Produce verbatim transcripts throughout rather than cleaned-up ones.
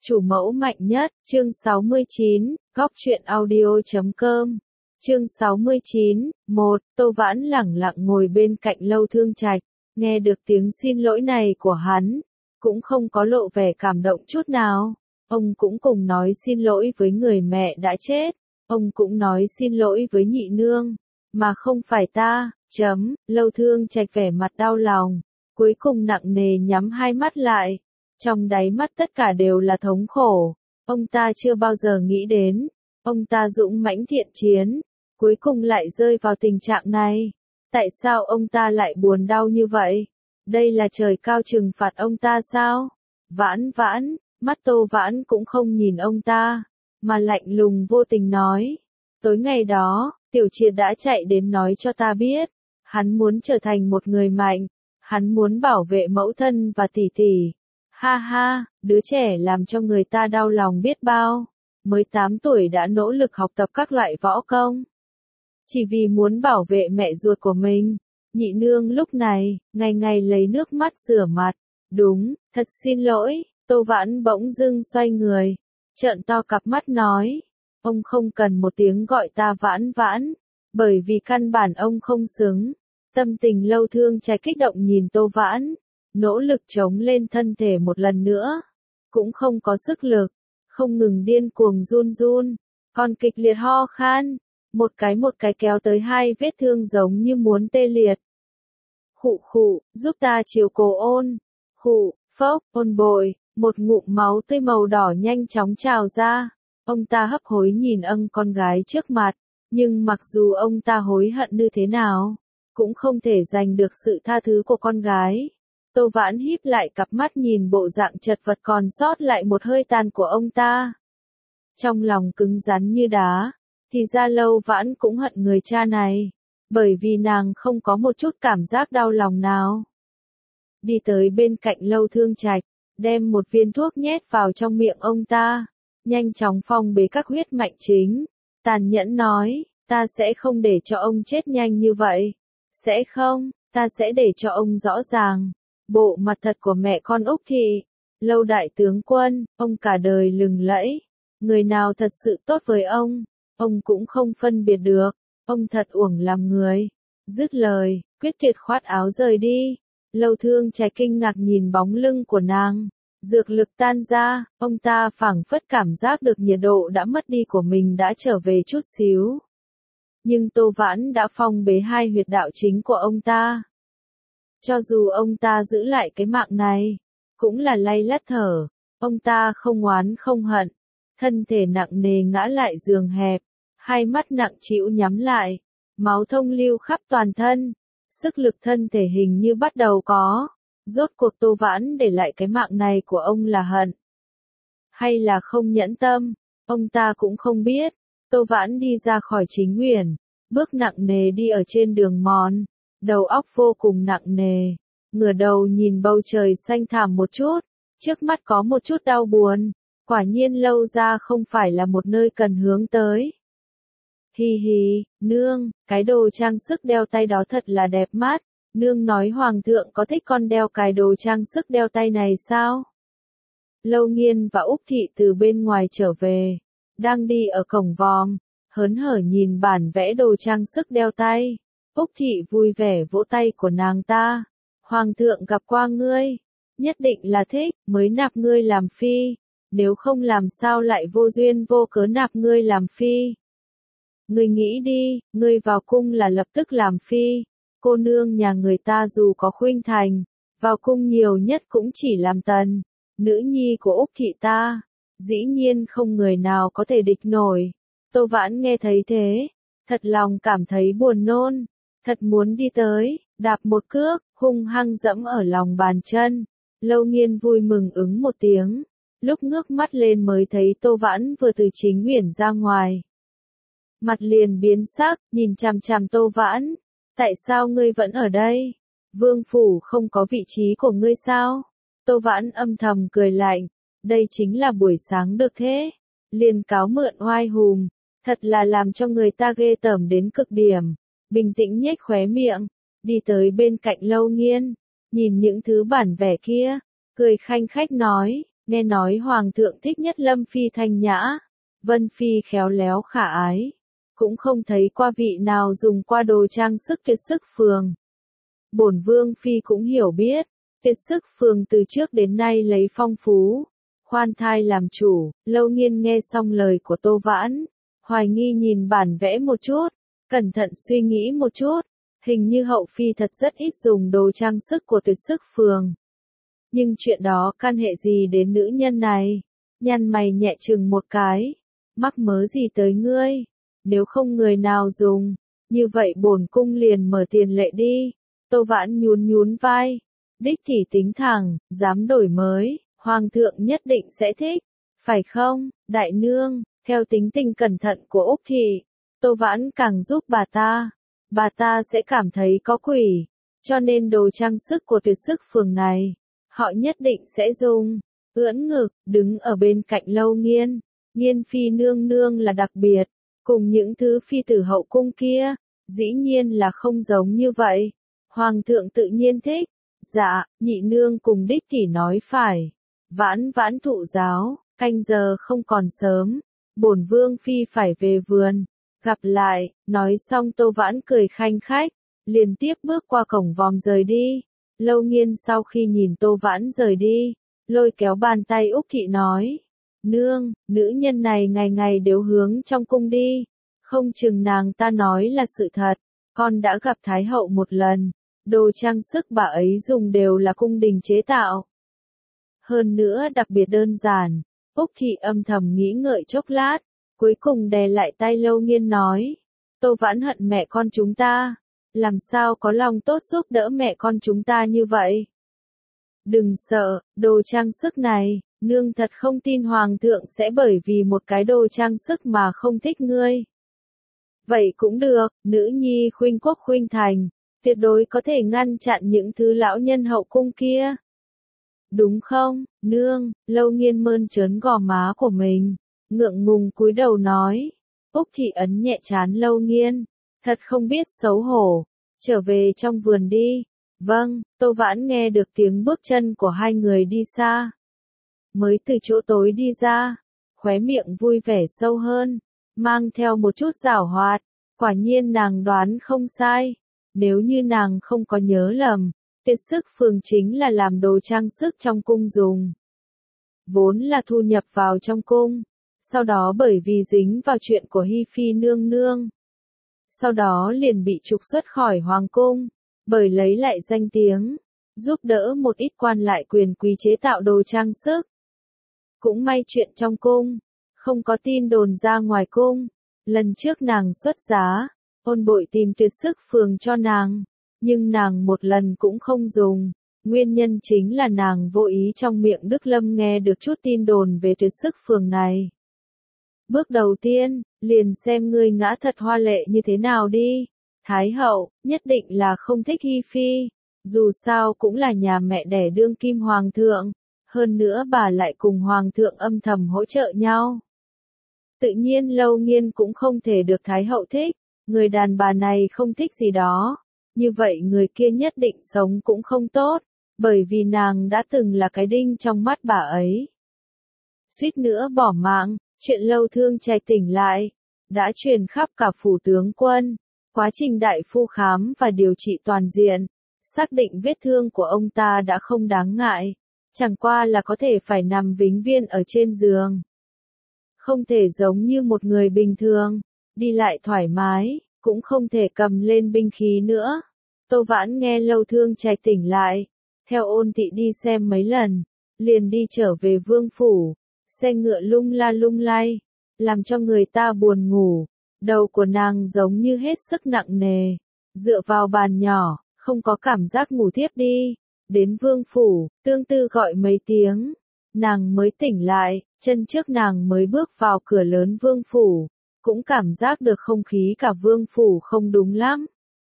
Chủ mẫu mạnh nhất, chương sáu mươi chín, góc truyện audio.com. Chương sáu mươi chín, một, Tô Vãn lẳng lặng ngồi bên cạnh Lâu Thương Trạch, nghe được tiếng xin lỗi này của hắn, cũng không có lộ vẻ cảm động chút nào. Ông cũng cùng nói xin lỗi với người mẹ đã chết, ông cũng nói xin lỗi với nhị nương, mà không phải ta, chấm, Lâu Thương Trạch vẻ mặt đau lòng, cuối cùng nặng nề nhắm hai mắt lại. Trong đáy mắt tất cả đều là thống khổ, ông ta chưa bao giờ nghĩ đến, ông ta dũng mãnh thiện chiến, cuối cùng lại rơi vào tình trạng này. Tại sao ông ta lại buồn đau như vậy? Đây là trời cao trừng phạt ông ta sao? Vãn vãn, mắt Tô Vãn cũng không nhìn ông ta, mà lạnh lùng vô tình nói. Tối ngày đó, Tiểu Triệt đã chạy đến nói cho ta biết, hắn muốn trở thành một người mạnh, hắn muốn bảo vệ mẫu thân và tỷ tỷ. Ha ha, đứa trẻ làm cho người ta đau lòng biết bao, mới tám tuổi đã nỗ lực học tập các loại võ công. Chỉ vì muốn bảo vệ mẹ ruột của mình, nhị nương lúc này, ngày ngày lấy nước mắt rửa mặt. Đúng, thật xin lỗi, Tô Vãn bỗng dưng xoay người, trợn to cặp mắt nói, ông không cần một tiếng gọi ta Vãn Vãn, bởi vì căn bản ông không xứng. Tâm tình Lâu Thương Trạch kích động nhìn Tô Vãn, nỗ lực chống lên thân thể một lần nữa, cũng không có sức lực, không ngừng điên cuồng run run, còn kịch liệt ho khan, một cái một cái kéo tới hai vết thương giống như muốn tê liệt. Khụ khụ, giúp ta chiều cố ôn, khụ, phốc, ôn bội, một ngụm máu tươi màu đỏ nhanh chóng trào ra, ông ta hấp hối nhìn ân con gái trước mặt, nhưng mặc dù ông ta hối hận như thế nào, cũng không thể giành được sự tha thứ của con gái. Tô Vãn híp lại cặp mắt nhìn bộ dạng chật vật còn sót lại một hơi tàn của ông ta. Trong lòng cứng rắn như đá, thì ra Lâu Vãn cũng hận người cha này, bởi vì nàng không có một chút cảm giác đau lòng nào. Đi tới bên cạnh Lâu Thương Trạch, đem một viên thuốc nhét vào trong miệng ông ta, nhanh chóng phong bế các huyết mạch chính, tàn nhẫn nói, ta sẽ không để cho ông chết nhanh như vậy, sẽ không, ta sẽ để cho ông rõ ràng. Bộ mặt thật của mẹ con Úc Thị, Lâu đại tướng quân, ông cả đời lừng lẫy, người nào thật sự tốt với ông, ông cũng không phân biệt được, ông thật uổng làm người. Dứt lời, quyết tuyệt khoát áo rời đi. Lâu Thương Trạch kinh ngạc nhìn bóng lưng của nàng, dược lực tan ra, ông ta phảng phất cảm giác được nhiệt độ đã mất đi của mình đã trở về chút xíu. Nhưng Tô Vãn đã phong bế hai huyệt đạo chính của ông ta. Cho dù ông ta giữ lại cái mạng này, cũng là lay lắt thở, ông ta không oán không hận, thân thể nặng nề ngã lại giường hẹp, hai mắt nặng trĩu nhắm lại, máu thông lưu khắp toàn thân, sức lực thân thể hình như bắt đầu có, rốt cuộc Tô Vãn để lại cái mạng này của ông là hận, hay là không nhẫn tâm, ông ta cũng không biết. Tô Vãn đi ra khỏi Chính Uyển, bước nặng nề đi ở trên đường mòn. Đầu óc vô cùng nặng nề, ngửa đầu nhìn bầu trời xanh thẳm một chút, trước mắt có một chút đau buồn, quả nhiên Lâu gia không phải là một nơi cần hướng tới. Hi hi, nương, cái đồ trang sức đeo tay đó thật là đẹp mắt, nương nói hoàng thượng có thích con đeo cái đồ trang sức đeo tay này sao? Lâu Nghiên và Úc Thị từ bên ngoài trở về, đang đi ở cổng vòm, hớn hở nhìn bản vẽ đồ trang sức đeo tay. Úc Thị vui vẻ vỗ tay của nàng ta, hoàng thượng gặp qua ngươi, nhất định là thích, mới nạp ngươi làm phi, nếu không làm sao lại vô duyên vô cớ nạp ngươi làm phi. Ngươi nghĩ đi, ngươi vào cung là lập tức làm phi, cô nương nhà người ta dù có khuynh thành, vào cung nhiều nhất cũng chỉ làm tần, nữ nhi của Úc Thị ta, dĩ nhiên không người nào có thể địch nổi. Tô Vãn nghe thấy thế, thật lòng cảm thấy buồn nôn. Thật muốn đi tới, đạp một cước, hung hăng dẫm ở lòng bàn chân. Lâu Nghiên vui mừng ứng một tiếng, lúc ngước mắt lên mới thấy Tô Vãn vừa từ Chính Uyển ra ngoài. Mặt liền biến sắc, nhìn chằm chằm Tô Vãn, tại sao ngươi vẫn ở đây? Vương phủ không có vị trí của ngươi sao? Tô Vãn âm thầm cười lạnh, đây chính là buổi sáng được thế, liền cáo mượn oai hùng, thật là làm cho người ta ghê tởm đến cực điểm. Bình tĩnh nhếch khóe miệng, đi tới bên cạnh Lâu Nghiên, nhìn những thứ bản vẽ kia, cười khanh khách nói, nghe nói Hoàng thượng thích nhất Lâm Phi thanh nhã, Vân Phi khéo léo khả ái, cũng không thấy qua vị nào dùng qua đồ trang sức tuyệt sức phường. Bổn Vương Phi cũng hiểu biết, tuyệt sức phường từ trước đến nay lấy phong phú, khoan thai làm chủ. Lâu Nghiên nghe xong lời của Tô Vãn, hoài nghi nhìn bản vẽ một chút, cẩn thận suy nghĩ một chút, hình như hậu phi thật rất ít dùng đồ trang sức của tuyệt sức phường. Nhưng chuyện đó can hệ gì đến nữ nhân này? Nhăn mày nhẹ chừng một cái, mắc mớ gì tới ngươi? Nếu không người nào dùng, như vậy bổn cung liền mở tiền lệ đi. Tô Vãn nhún nhún vai, đích thì tính thẳng, dám đổi mới, Hoàng thượng nhất định sẽ thích, phải không, đại nương? Theo tính tình cẩn thận của Úc Thị, Tô Vãn càng giúp bà ta, bà ta sẽ cảm thấy có quỷ, cho nên đồ trang sức của tuyệt sức phường này, họ nhất định sẽ dùng. Ưỡn ngực, đứng ở bên cạnh Lâu Nghiên, Nghiên Phi nương nương là đặc biệt, cùng những thứ phi tử hậu cung kia, dĩ nhiên là không giống như vậy. Hoàng thượng tự nhiên thích. Dạ, nhị nương cùng đích tỷ nói phải. Vãn vãn thụ giáo, canh giờ không còn sớm, bổn Vương Phi phải về vườn. Gặp lại, nói xong Tô Vãn cười khanh khách, liền tiếp bước qua cổng vòm rời đi. Lâu Nghiên sau khi nhìn Tô Vãn rời đi, lôi kéo bàn tay Úc Thị nói, nương, nữ nhân này ngày ngày đều hướng trong cung đi, không chừng nàng ta nói là sự thật, con đã gặp Thái hậu một lần, đồ trang sức bà ấy dùng đều là cung đình chế tạo. Hơn nữa đặc biệt đơn giản, Úc Thị âm thầm nghĩ ngợi chốc lát, cuối cùng đè lại tay Lâu Nghiên nói, Tô Vãn hận mẹ con chúng ta, làm sao có lòng tốt giúp đỡ mẹ con chúng ta như vậy. Đừng sợ, đồ trang sức này, nương thật không tin Hoàng thượng sẽ bởi vì một cái đồ trang sức mà không thích ngươi. Vậy cũng được, nữ nhi khuynh quốc khuynh thành, tuyệt đối có thể ngăn chặn những thứ lão nhân hậu cung kia. Đúng không, nương? Lâu Nghiên mơn trớn gò má của mình, ngượng ngùng cúi đầu nói. Úc Thị ấn nhẹ trán Lâu Nghiên, thật không biết xấu hổ, trở về trong vườn đi. Vâng, Tô Vãn nghe được tiếng bước chân của hai người đi xa. Mới từ chỗ tối đi ra, khóe miệng vui vẻ sâu hơn, mang theo một chút giảo hoạt, quả nhiên nàng đoán không sai. Nếu như nàng không có nhớ lầm, tuyệt sức phường chính là làm đồ trang sức trong cung dùng. Vốn là thu nhập vào trong cung, sau đó bởi vì dính vào chuyện của Hi Phi nương nương. Sau đó liền bị trục xuất khỏi hoàng cung, bởi lấy lại danh tiếng, giúp đỡ một ít quan lại quyền quý chế tạo đồ trang sức. Cũng may chuyện trong cung, không có tin đồn ra ngoài cung. Lần trước nàng xuất giá, Ôn Bội tìm tuyệt sức phường cho nàng, nhưng nàng một lần cũng không dùng. Nguyên nhân chính là nàng vô ý trong miệng Đức Lâm nghe được chút tin đồn về tuyệt sức phường này. Bước đầu tiên, liền xem ngươi ngã thật hoa lệ như thế nào đi. Thái hậu, nhất định là không thích Hi Phi, dù sao cũng là nhà mẹ đẻ đương kim hoàng thượng, hơn nữa bà lại cùng hoàng thượng âm thầm hỗ trợ nhau. Tự nhiên Lâu Nghiên cũng không thể được Thái hậu thích, người đàn bà này không thích gì đó, như vậy người kia nhất định sống cũng không tốt, bởi vì nàng đã từng là cái đinh trong mắt bà ấy. Suýt nữa bỏ mạng, chuyện Lâu Thương Trạch tỉnh lại, đã truyền khắp cả phủ tướng quân. Quá trình đại phu khám và điều trị toàn diện, xác định vết thương của ông ta đã không đáng ngại, chẳng qua là có thể phải nằm vĩnh viễn ở trên giường. Không thể giống như một người bình thường, đi lại thoải mái, cũng không thể cầm lên binh khí nữa. Tô Vãn nghe Lâu Thương Trạch tỉnh lại, theo Ôn Thị đi xem mấy lần, liền đi trở về vương phủ, xe ngựa lung la lung lay, làm cho người ta buồn ngủ. Đầu của nàng giống như hết sức nặng nề, dựa vào bàn nhỏ, không có cảm giác ngủ thiếp đi. Đến vương phủ, tương tư gọi mấy tiếng, nàng mới tỉnh lại, chân trước nàng mới bước vào cửa lớn vương phủ, cũng cảm giác được không khí cả vương phủ không đúng lắm.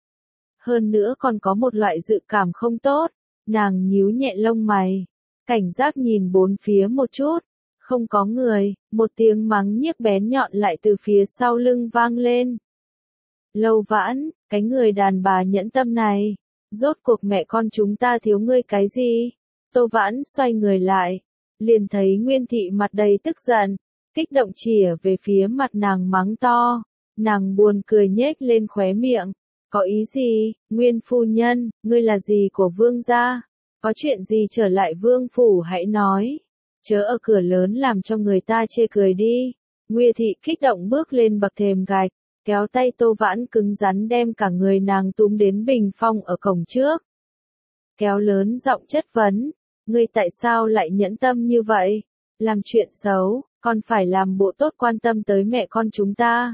Hơn nữa còn có một loại dự cảm không tốt, nàng nhíu nhẹ lông mày, cảnh giác nhìn bốn phía một chút. Không có người, một tiếng mắng nhiếc bén nhọn lại từ phía sau lưng vang lên. Lâu Vãn, cái người đàn bà nhẫn tâm này, rốt cuộc mẹ con chúng ta thiếu ngươi cái gì? Tô Vãn xoay người lại, liền thấy Nguyên Thị mặt đầy tức giận, kích động chìa về phía mặt nàng mắng to. Nàng buồn cười nhếch lên khóe miệng. Có ý gì, Nguyên phu nhân, ngươi là gì của vương gia? Có chuyện gì trở lại vương phủ hãy nói. Chớ ở cửa lớn làm cho người ta chê cười đi. Nguyên Thị kích động bước lên bậc thềm gạch, kéo tay Tô Vãn cứng rắn đem cả người nàng túm đến bình phong ở cổng trước. Kéo lớn giọng chất vấn, ngươi tại sao lại nhẫn tâm như vậy? Làm chuyện xấu, còn phải làm bộ tốt quan tâm tới mẹ con chúng ta.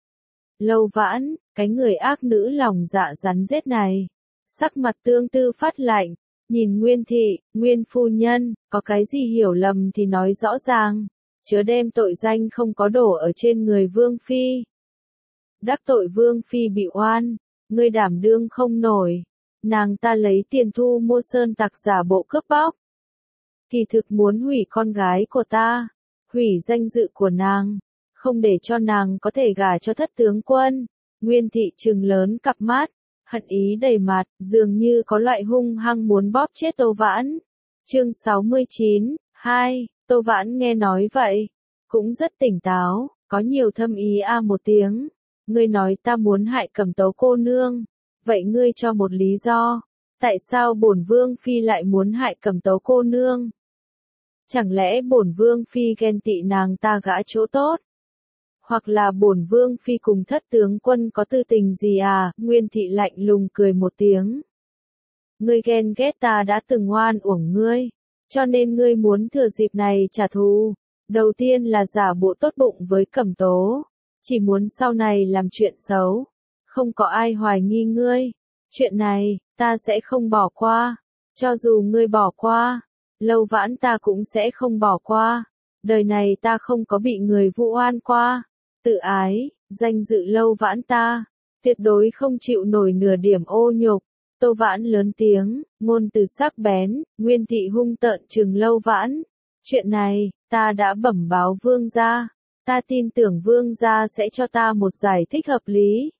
Lâu Vãn, cái người ác nữ lòng dạ rắn rết này. Sắc mặt Tương Tư phát lạnh, nhìn Nguyên Thị, Nguyên phu nhân, có cái gì hiểu lầm thì nói rõ ràng, chớ đem tội danh không có đổ ở trên người Vương Phi. Đắc tội Vương Phi bị oan, ngươi đảm đương không nổi. Nàng ta lấy tiền thu mua sơn tặc giả bộ cướp bóc. Kỳ thực muốn hủy con gái của ta, hủy danh dự của nàng, không để cho nàng có thể gả cho thất tướng quân. Nguyên Thị trừng lớn cặp mắt, hận ý đầy mặt, dường như có loại hung hăng muốn bóp chết Tô Vãn. Chương sáu mươi chín, hai, Tô Vãn nghe nói vậy, cũng rất tỉnh táo, có nhiều thâm ý a một tiếng. Ngươi nói ta muốn hại Cẩm Tấu cô nương, vậy ngươi cho một lý do, tại sao bổn Vương Phi lại muốn hại Cẩm Tấu cô nương? Chẳng lẽ bổn Vương Phi ghen tị nàng ta gã chỗ tốt? Hoặc là bổn Vương Phi cùng thất tướng quân có tư tình gì à? Nguyên Thị lạnh lùng cười một tiếng. Ngươi ghen ghét ta đã từng oan uổng ngươi, cho nên ngươi muốn thừa dịp này trả thù. Đầu tiên là giả bộ tốt bụng với Cẩm Tố, chỉ muốn sau này làm chuyện xấu, không có ai hoài nghi ngươi. Chuyện này, ta sẽ không bỏ qua, cho dù ngươi bỏ qua, Lâu Vãn ta cũng sẽ không bỏ qua. Đời này ta không có bị người vu oan qua. Tự ái, danh dự Lâu Vãn ta, tuyệt đối không chịu nổi nửa điểm ô nhục. Tô Vãn lớn tiếng, ngôn từ sắc bén, Nguyên Thị hung tợn trừng Lâu Vãn. Chuyện này, ta đã bẩm báo vương gia, ta tin tưởng vương gia sẽ cho ta một giải thích hợp lý.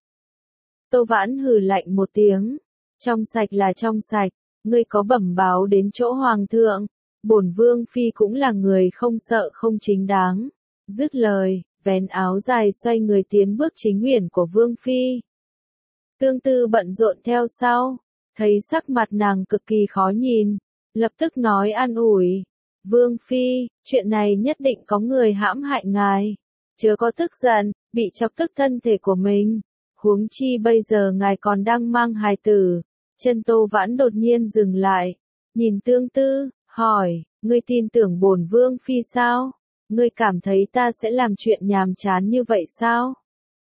Tô Vãn hừ lạnh một tiếng, trong sạch là trong sạch, ngươi có bẩm báo đến chỗ hoàng thượng, bổn Vương Phi cũng là người không sợ không chính đáng. Dứt lời, vén áo dài xoay người tiến bước chính uyển của Vương Phi. Tương Tư bận rộn theo sau, thấy sắc mặt nàng cực kỳ khó nhìn, lập tức nói an ủi. Vương Phi, chuyện này nhất định có người hãm hại ngài, chớ có tức giận, bị chọc tức thân thể của mình. Huống chi bây giờ ngài còn đang mang hài tử. Chân Tô Vãn đột nhiên dừng lại, nhìn Tương Tư, hỏi, ngươi tin tưởng bổn Vương Phi sao? Ngươi cảm thấy ta sẽ làm chuyện nhàm chán như vậy sao?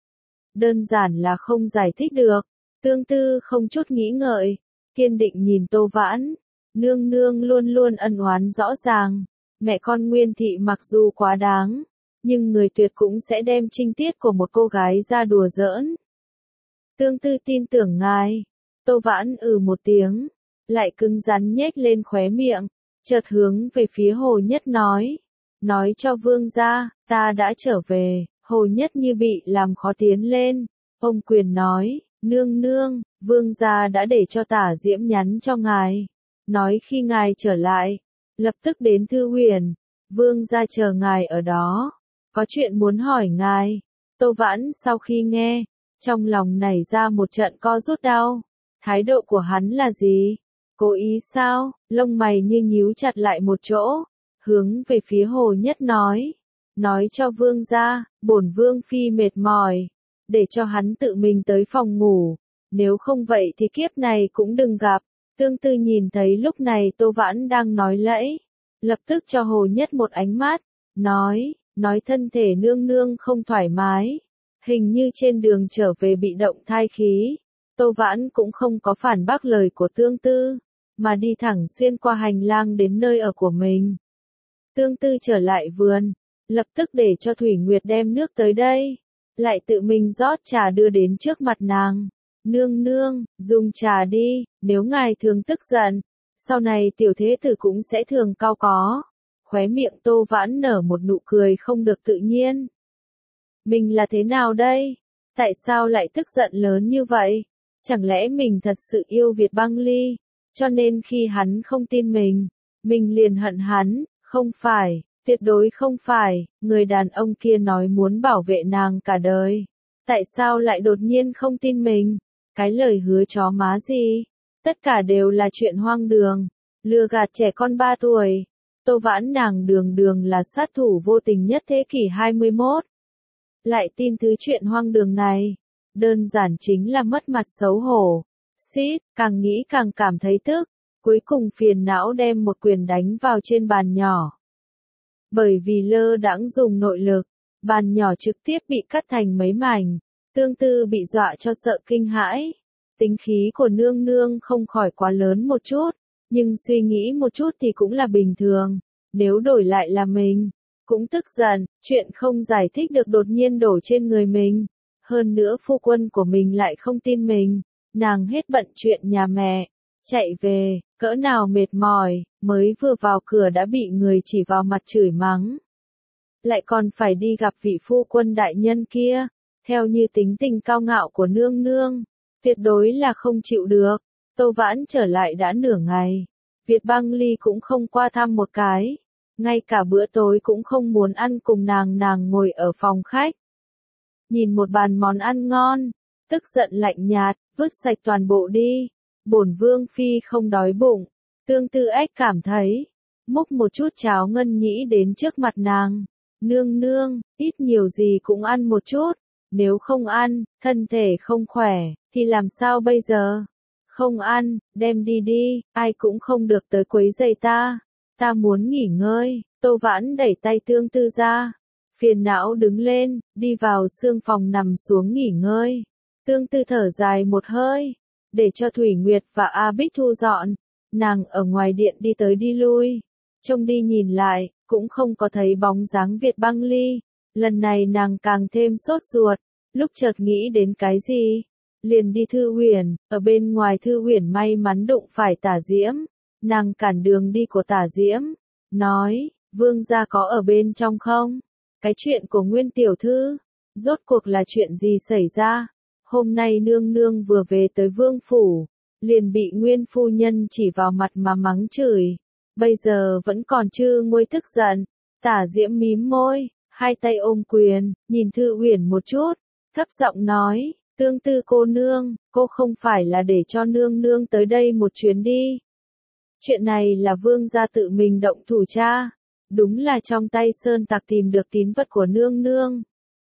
Đơn giản là không giải thích được. Tương Tư không chút nghĩ ngợi, kiên định nhìn Tô Vãn. Nương nương luôn luôn ân oán rõ ràng, mẹ con Nguyên Thị mặc dù quá đáng, nhưng người tuyệt cũng sẽ đem trinh tiết của một cô gái ra đùa giỡn. Tương Tư tin tưởng ngài. Tô Vãn ừ một tiếng, lại cứng rắn nhếch lên khóe miệng, chợt hướng về phía Hồ Nhất nói. Nói cho vương gia, ta đã trở về. Hồ Nhất như bị làm khó tiến lên. Ông quyền nói, nương nương, vương gia đã để cho Tả Diễm nhắn cho ngài. Nói khi ngài trở lại, lập tức đến Thư Huyền. Vương gia chờ ngài ở đó. Có chuyện muốn hỏi ngài. Tô Vãn sau khi nghe, trong lòng nảy ra một trận co rút đau. Thái độ của hắn là gì? Cố ý sao? Lông mày như nhíu chặt lại một chỗ, hướng về phía Hồ Nhất nói. Nói cho vương gia, bổn Vương Phi mệt mỏi, để cho hắn tự mình tới phòng ngủ. Nếu không vậy thì kiếp này cũng đừng gặp. Tương Tư nhìn thấy lúc này Tô Vãn đang nói lẫy, lập tức cho Hồ Nhất một ánh mắt, nói, nói thân thể nương nương không thoải mái, hình như trên đường trở về bị động thai khí. Tô Vãn cũng không có phản bác lời của Tương Tư, mà đi thẳng xuyên qua hành lang đến nơi ở của mình. Tương Tư trở lại vườn, lập tức để cho Thủy Nguyệt đem nước tới đây, lại tự mình rót trà đưa đến trước mặt nàng. Nương nương, dùng trà đi, nếu ngài thường tức giận, sau này tiểu thế tử cũng sẽ thường cao có. Khóe miệng Tô Vãn nở một nụ cười không được tự nhiên. Mình là thế nào đây? Tại sao lại tức giận lớn như vậy? Chẳng lẽ mình thật sự yêu Việt Băng Ly, cho nên khi hắn không tin mình, mình liền hận hắn, Không phải, tuyệt đối không phải, người đàn ông kia nói muốn bảo vệ nàng cả đời. Tại sao lại đột nhiên không tin mình? Cái lời hứa chó má gì? Tất cả đều là chuyện hoang đường, lừa gạt trẻ con ba tuổi. Tô Vãn nàng đường đường là sát thủ vô tình nhất thế kỷ hai mươi mốt. Lại tin thứ chuyện hoang đường này. Đơn giản chính là mất mặt xấu hổ. Xít, càng nghĩ càng cảm thấy tức. Cuối cùng phiền não đem một quyền đánh vào trên bàn nhỏ. Bởi vì lơ đãng dùng nội lực, bàn nhỏ trực tiếp bị cắt thành mấy mảnh. Tương Tư bị dọa cho sợ kinh hãi. Tính khí của nương nương không khỏi quá lớn một chút, nhưng suy nghĩ một chút thì cũng là bình thường. Nếu đổi lại là mình, cũng tức giận, chuyện không giải thích được đột nhiên đổ trên người mình. Hơn nữa phu quân của mình lại không tin mình, nàng hết bận chuyện nhà mẹ, chạy về, cỡ nào mệt mỏi, mới vừa vào cửa đã bị người chỉ vào mặt chửi mắng. Lại còn phải đi gặp vị phu quân đại nhân kia, theo như tính tình cao ngạo của nương nương, tuyệt đối là không chịu được. Tô Vãn trở lại đã nửa ngày, Việt Băng Ly cũng không qua thăm một cái, ngay cả bữa tối cũng không muốn ăn cùng nàng, nàng ngồi ở phòng khách. Nhìn một bàn món ăn ngon, tức giận lạnh nhạt, vứt sạch toàn bộ đi, bổn vương phi không đói bụng. Tương Tư Ách cảm thấy, múc một chút cháo ngân nhĩ đến trước mặt nàng, nương nương, ít nhiều gì cũng ăn một chút, nếu không ăn, thân thể không khỏe, thì làm sao bây giờ? Không ăn, đem đi đi, ai cũng không được tới quấy rầy ta, ta muốn nghỉ ngơi. Tô Vãn đẩy tay Tương Tư ra, phiền não đứng lên, đi vào sương phòng nằm xuống nghỉ ngơi. Tương Tư thở dài một hơi, để cho Thủy Nguyệt và A Bích thu dọn, nàng ở ngoài điện đi tới đi lui, trông đi nhìn lại, cũng không có thấy bóng dáng Việt Băng Ly. Lần này nàng càng thêm sốt ruột, lúc chợt nghĩ đến cái gì, liền đi Thư Huyền. Ở bên ngoài Thư Huyền may mắn đụng phải Tả Diễm, nàng cản đường đi của Tả Diễm, nói, vương gia có ở bên trong không? Cái chuyện của Nguyên tiểu thư, rốt cuộc là chuyện gì xảy ra? Hôm nay nương nương vừa về tới vương phủ, liền bị Nguyên phu nhân chỉ vào mặt mà mắng chửi, bây giờ vẫn còn chưa nguôi tức giận. Tả Diễm mím môi, hai tay ôm quyền, nhìn Thư Huyền một chút, thấp giọng nói, Tương Tư cô nương, cô không phải là để cho nương nương tới đây một chuyến đi. Chuyện này là vương gia tự mình động thủ tra, đúng là trong tay sơn tặc tìm được tín vật của nương nương.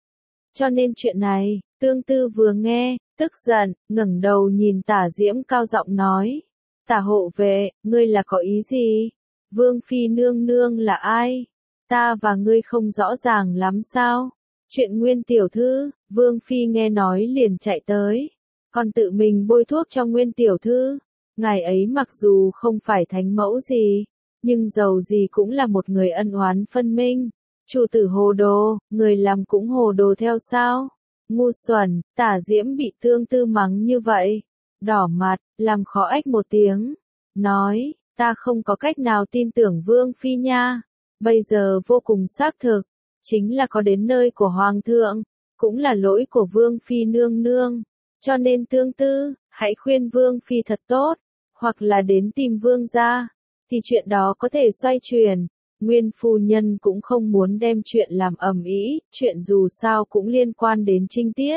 Cho nên chuyện này, Tương Tư vừa nghe, tức giận, ngẩng đầu nhìn Tả Diễm cao giọng nói, Tả hộ vệ, ngươi là có ý gì? Vương phi nương nương là ai? Ta và ngươi không rõ ràng lắm sao? Chuyện Nguyên tiểu thư, Vương phi nghe nói liền chạy tới, còn tự mình bôi thuốc cho Nguyên tiểu thư. Ngài ấy mặc dù không phải thánh mẫu gì, nhưng dầu gì cũng là một người ân oán phân minh. Chủ tử hồ đồ, người làm cũng hồ đồ theo sao? Ngu xuẩn. Tả Diễm bị Tương Tư mắng như vậy, đỏ mặt, làm khó ách một tiếng, nói, ta không có cách nào tin tưởng Vương phi nha. Bây giờ vô cùng xác thực, chính là có đến nơi của Hoàng thượng, cũng là lỗi của Vương phi nương nương. Cho nên Tương Tư, hãy khuyên Vương phi thật tốt, hoặc là đến tìm Vương gia, thì chuyện đó có thể xoay chuyển. Nguyên phu nhân cũng không muốn đem chuyện làm ầm ĩ, chuyện dù sao cũng liên quan đến trinh tiết.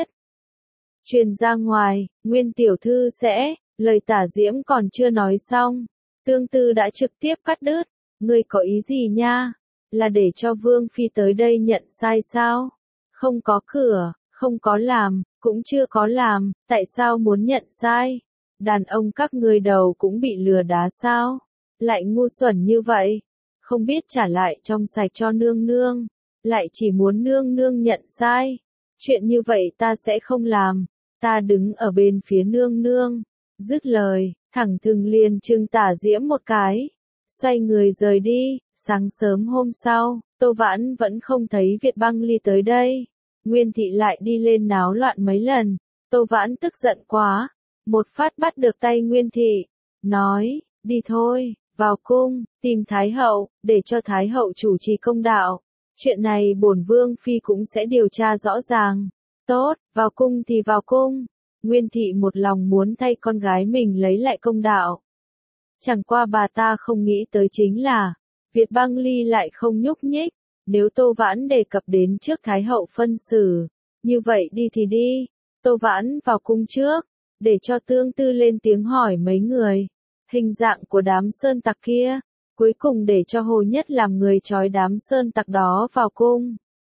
Truyền ra ngoài, Nguyên tiểu thư sẽ, lời Tả Diễm còn chưa nói xong, Tương Tư đã trực tiếp cắt đứt, ngươi có ý gì nha? Là để cho Vương phi tới đây nhận sai sao? Không có cửa, không có làm, cũng chưa có làm, tại sao muốn nhận sai? Đàn ông các ngươi đầu cũng bị lừa đá sao? Lại ngu xuẩn như vậy, không biết trả lại trong sạch cho nương nương, lại chỉ muốn nương nương nhận sai. Chuyện như vậy ta sẽ không làm, ta đứng ở bên phía nương nương. Dứt lời, thẳng thừng liền trừng Tả Diễm một cái, xoay người rời đi. Sáng sớm hôm sau, Tô Vãn vẫn không thấy Việt Băng Ly tới đây. Nguyên thị lại đi lên náo loạn mấy lần. Tô Vãn tức giận quá, một phát bắt được tay Nguyên thị, nói, đi thôi, vào cung, tìm Thái hậu, để cho Thái hậu chủ trì công đạo. Chuyện này bổn Vương phi cũng sẽ điều tra rõ ràng. Tốt, vào cung thì vào cung. Nguyên thị một lòng muốn thay con gái mình lấy lại công đạo. Chẳng qua bà ta không nghĩ tới chính là, Việt Băng Ly lại không nhúc nhích, nếu Tô Vãn đề cập đến trước Thái hậu phân xử, như vậy đi thì đi, Tô Vãn vào cung trước, để cho Tương Tư lên tiếng hỏi mấy người, hình dạng của đám sơn tặc kia, cuối cùng để cho Hồ Nhất làm người trói đám sơn tặc đó vào cung.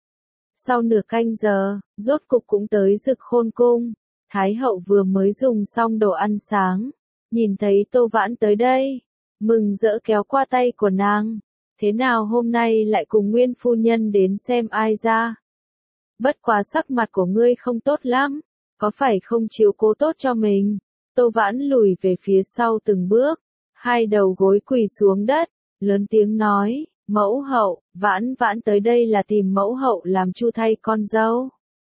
Sau nửa canh giờ, rốt cục cũng tới Dực Khôn cung, Thái hậu vừa mới dùng xong đồ ăn sáng, nhìn thấy Tô Vãn tới đây, mừng rỡ kéo qua tay của nàng. Thế nào hôm nay lại cùng Nguyên phu nhân đến xem ai ra? Bất quá sắc mặt của ngươi không tốt lắm, có phải không chiếu cố tốt cho mình? Tô Vãn lùi về phía sau từng bước, hai đầu gối quỳ xuống đất, lớn tiếng nói, mẫu hậu, Vãn Vãn tới đây là tìm mẫu hậu làm chu thay con dâu.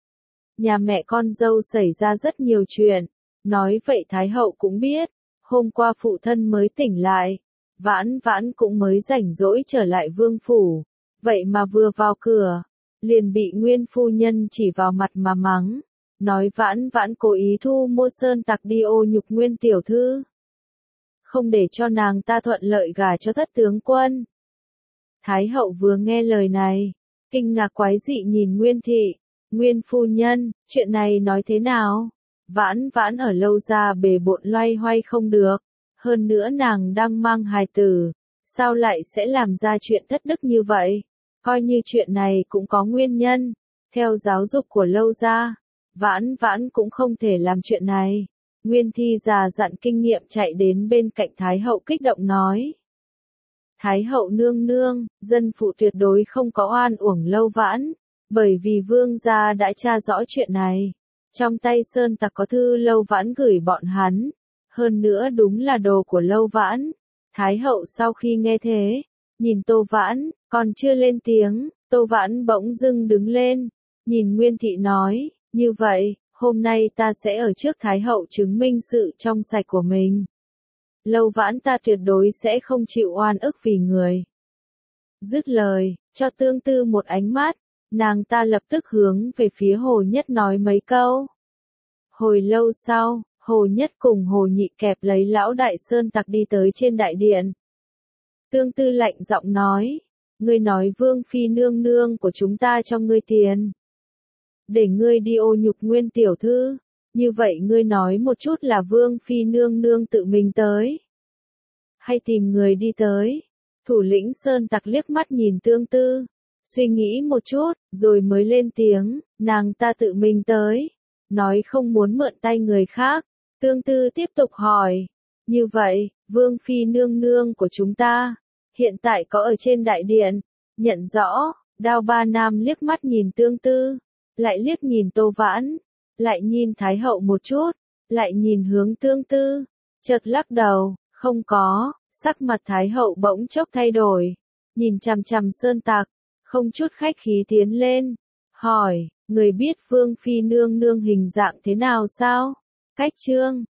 Nhà mẹ con dâu xảy ra rất nhiều chuyện, nói vậy Thái hậu cũng biết, hôm qua phụ thân mới tỉnh lại. Vãn Vãn cũng mới rảnh rỗi trở lại vương phủ, vậy mà vừa vào cửa, liền bị Nguyên phu nhân chỉ vào mặt mà mắng, nói Vãn Vãn cố ý thu mua sơn tặc đi ô nhục Nguyên tiểu thư, không để cho nàng ta thuận lợi gả cho thất tướng quân. Thái hậu vừa nghe lời này, kinh ngạc quái dị nhìn Nguyên thị, Nguyên phu nhân, chuyện này nói thế nào? Vãn Vãn ở Lâu Gia bề bộn loay hoay không được. Hơn nữa nàng đang mang hài tử, sao lại sẽ làm ra chuyện thất đức như vậy? Coi như chuyện này cũng có nguyên nhân, theo giáo dục của Lâu Gia, Vãn Vãn cũng không thể làm chuyện này. Nguyên thi già dặn kinh nghiệm chạy đến bên cạnh Thái hậu kích động nói. Thái hậu nương nương, dân phụ tuyệt đối không có oan uổng Lâu Vãn, bởi vì vương gia đã tra rõ chuyện này. Trong tay sơn tặc có thư Lâu Vãn gửi bọn hắn. Hơn nữa đúng là đồ của Lâu Vãn. Thái hậu sau khi nghe thế, nhìn Tô Vãn, còn chưa lên tiếng, Tô Vãn bỗng dưng đứng lên, nhìn Nguyên thị nói, như vậy, hôm nay ta sẽ ở trước Thái hậu chứng minh sự trong sạch của mình. Lâu Vãn ta tuyệt đối sẽ không chịu oan ức vì người. Dứt lời, cho Tương Tư một ánh mắt, nàng ta lập tức hướng về phía Hồ Nhất nói mấy câu. Hồi lâu sau, Hồ Nhất cùng Hồ Nhị kẹp lấy lão đại sơn tặc đi tới trên đại điện. Tương Tư lạnh giọng nói, ngươi nói Vương phi nương nương của chúng ta cho ngươi tiền, để ngươi đi ô nhục Nguyên tiểu thư, như vậy ngươi nói một chút là Vương phi nương nương tự mình tới, hay tìm người đi tới? Thủ lĩnh sơn tặc liếc mắt nhìn Tương Tư, suy nghĩ một chút, rồi mới lên tiếng, nàng ta tự mình tới, nói không muốn mượn tay người khác. Tương Tư tiếp tục hỏi, như vậy, Vương phi nương nương của chúng ta, hiện tại có ở trên đại điện, nhận rõ, Đao Ba Nam liếc mắt nhìn Tương Tư, lại liếc nhìn Tô Vãn, lại nhìn Thái hậu một chút, lại nhìn hướng Tương Tư, chợt lắc đầu, không có, sắc mặt Thái hậu bỗng chốc thay đổi, nhìn chằm chằm sơn tặc, không chút khách khí tiến lên, hỏi, người biết Vương phi nương nương hình dạng thế nào sao? Cách chương